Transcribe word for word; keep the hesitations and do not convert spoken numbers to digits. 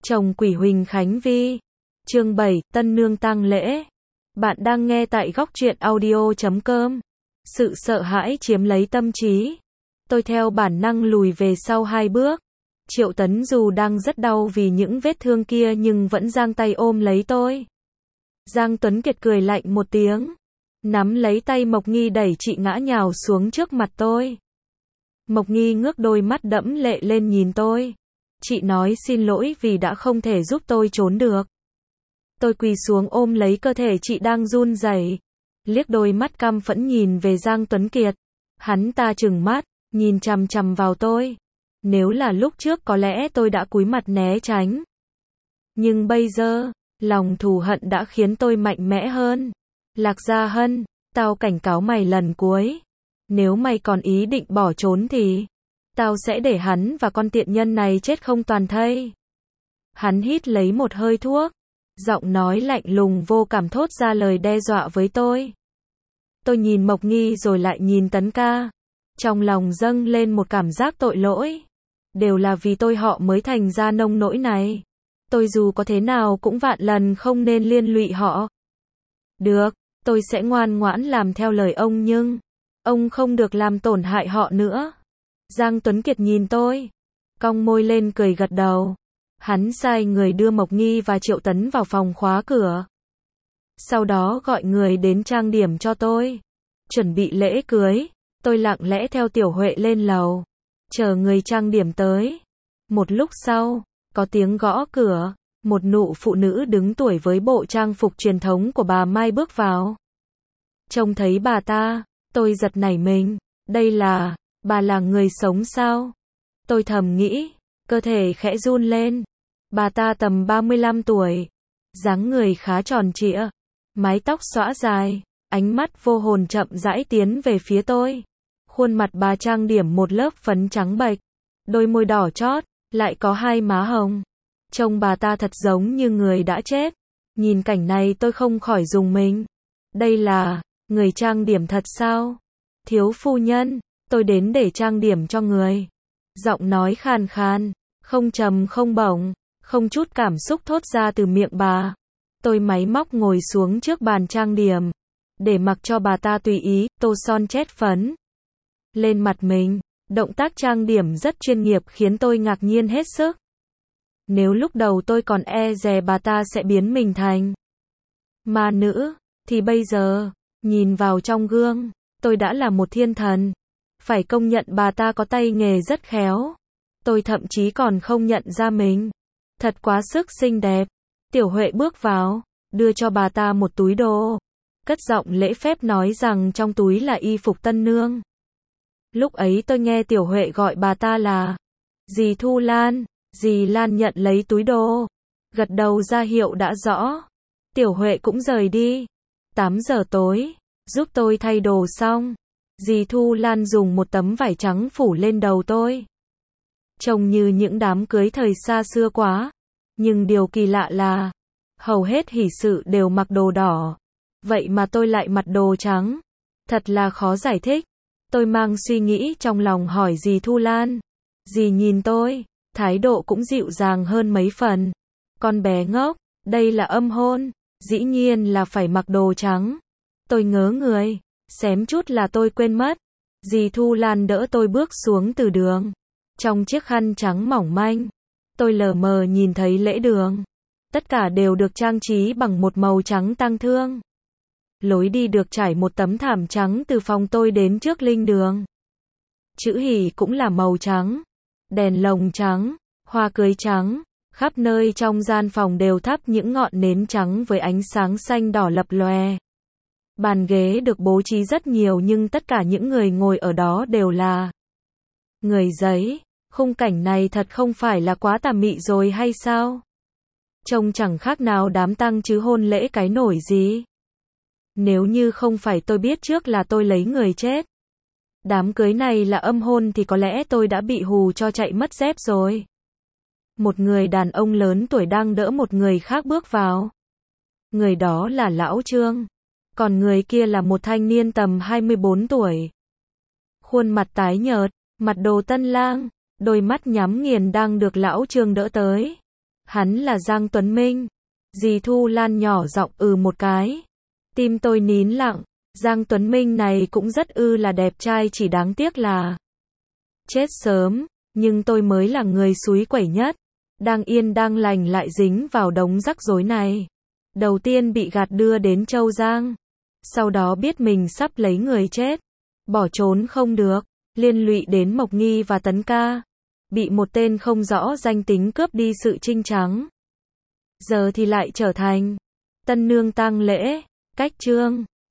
Chồng Quỷ Huỳnh Khánh Vi. Chương bảy, Tân Nương tang lễ. Bạn đang nghe tại góc truyện audio chấm com. Sự sợ hãi chiếm lấy tâm trí. Tôi theo bản năng lùi về sau hai bước. Triệu Tấn dù đang rất đau vì những vết thương kia nhưng vẫn giang tay ôm lấy tôi. Giang Tuấn Kiệt cười lạnh một tiếng, nắm lấy tay Mộc Nghi đẩy chị ngã nhào xuống trước mặt tôi. Mộc Nghi ngước đôi mắt đẫm lệ lên nhìn tôi. Chị nói xin lỗi vì đã không thể giúp tôi trốn được. Tôi quỳ xuống ôm lấy cơ thể chị đang run rẩy, liếc đôi mắt căm phẫn nhìn về Giang Tuấn Kiệt. Hắn ta trừng mắt, nhìn chằm chằm vào tôi. Nếu là lúc trước có lẽ tôi đã cúi mặt né tránh. Nhưng bây giờ, lòng thù hận đã khiến tôi mạnh mẽ hơn. Lạc Gia Hân, tao cảnh cáo mày lần cuối. Nếu mày còn ý định bỏ trốn thì tao sẽ để hắn và con tiện nhân này chết không toàn thây. Hắn hít lấy một hơi thuốc, giọng nói lạnh lùng vô cảm thốt ra lời đe dọa với tôi. Tôi nhìn Mộc Nghi rồi lại nhìn Tấn ca. Trong lòng dâng lên một cảm giác tội lỗi. Đều là vì tôi họ mới thành ra nông nỗi này. Tôi dù có thế nào cũng vạn lần không nên liên lụy họ. Được, tôi sẽ ngoan ngoãn làm theo lời ông nhưng ông không được làm tổn hại họ nữa. Giang Tuấn Kiệt nhìn tôi, cong môi lên cười gật đầu. Hắn sai người đưa Mộc Nghi và Triệu Tấn vào phòng khóa cửa. Sau đó gọi người đến trang điểm cho tôi. Chuẩn bị lễ cưới, tôi lặng lẽ theo Tiểu Huệ lên lầu, chờ người trang điểm tới. Một lúc sau, có tiếng gõ cửa, một nụ phụ nữ đứng tuổi với bộ trang phục truyền thống của bà Mai bước vào. Trông thấy bà ta, tôi giật nảy mình, đây là, bà là người sống sao? Tôi thầm nghĩ, cơ thể khẽ run lên. Bà ta tầm ba mươi lăm tuổi, dáng người khá tròn trịa, mái tóc xõa dài, ánh mắt vô hồn chậm rãi tiến về phía tôi. Khuôn mặt bà trang điểm một lớp phấn trắng bệch, đôi môi đỏ chót, lại có hai má hồng. Trông bà ta thật giống như người đã chết. Nhìn cảnh này tôi không khỏi rùng mình. Đây là người trang điểm thật sao? Thiếu phu nhân, tôi đến để trang điểm cho người. Giọng nói khàn khàn, không trầm không bổng, không chút cảm xúc thốt ra từ miệng bà. Tôi máy móc ngồi xuống trước bàn trang điểm, để mặc cho bà ta tùy ý tô son chét phấn lên mặt mình. Động tác trang điểm rất chuyên nghiệp khiến tôi ngạc nhiên hết sức. Nếu lúc đầu tôi còn e dè bà ta sẽ biến mình thành ma nữ, thì bây giờ, nhìn vào trong gương, tôi đã là một thiên thần. Phải công nhận bà ta có tay nghề rất khéo. Tôi thậm chí còn không nhận ra mình. Thật quá sức xinh đẹp. Tiểu Huệ bước vào, đưa cho bà ta một túi đồ. Cất giọng lễ phép nói rằng trong túi là y phục tân nương. Lúc ấy tôi nghe Tiểu Huệ gọi bà ta là dì Thu Lan. Dì Lan nhận lấy túi đồ, gật đầu ra hiệu đã rõ. Tiểu Huệ cũng rời đi. tám giờ tối, giúp tôi thay đồ xong, dì Thu Lan dùng một tấm vải trắng phủ lên đầu tôi. Trông như những đám cưới thời xa xưa quá. Nhưng điều kỳ lạ là, hầu hết hỷ sự đều mặc đồ đỏ. Vậy mà tôi lại mặc đồ trắng. Thật là khó giải thích. Tôi mang suy nghĩ trong lòng hỏi dì Thu Lan. Dì nhìn tôi, thái độ cũng dịu dàng hơn mấy phần. Con bé ngốc, đây là âm hôn, dĩ nhiên là phải mặc đồ trắng. Tôi ngớ người, xém chút là tôi quên mất. Dì Thu Lan đỡ tôi bước xuống từ đường. Trong chiếc khăn trắng mỏng manh, tôi lờ mờ nhìn thấy lễ đường. Tất cả đều được trang trí bằng một màu trắng tang thương. Lối đi được trải một tấm thảm trắng từ phòng tôi đến trước linh đường. Chữ hỷ cũng là màu trắng. Đèn lồng trắng, hoa cưới trắng, khắp nơi trong gian phòng đều thắp những ngọn nến trắng với ánh sáng xanh đỏ lập lòe. Bàn ghế được bố trí rất nhiều nhưng tất cả những người ngồi ở đó đều là người giấy. Khung cảnh này thật không phải là quá tà mị rồi hay sao? Trông chẳng khác nào đám tang chứ hôn lễ cái nổi gì. Nếu như không phải tôi biết trước là tôi lấy người chết, đám cưới này là âm hôn thì có lẽ tôi đã bị hù cho chạy mất dép rồi. Một người đàn ông lớn tuổi đang đỡ một người khác bước vào. Người đó là Lão Trương. Còn người kia là một thanh niên tầm hai mươi bốn tuổi. Khuôn mặt tái nhợt, mặt đồ tân lang, đôi mắt nhắm nghiền đang được Lão Trương đỡ tới. Hắn là Giang Tuấn Minh. Dì Thu Lan nhỏ giọng ừ một cái. Tim tôi nín lặng, Giang Tuấn Minh này cũng rất ư là đẹp trai, chỉ đáng tiếc là chết sớm, nhưng tôi mới là người xúi quẩy nhất. Đang yên đang lành lại dính vào đống rắc rối này. Đầu tiên bị gạt đưa đến Châu Giang. Sau đó biết mình sắp lấy người chết. Bỏ trốn không được. Liên lụy đến Mộc Nghi và Tấn Ca. Bị một tên không rõ danh tính cướp đi sự trinh trắng. Giờ thì lại trở thành tân nương tang lễ. Cách chương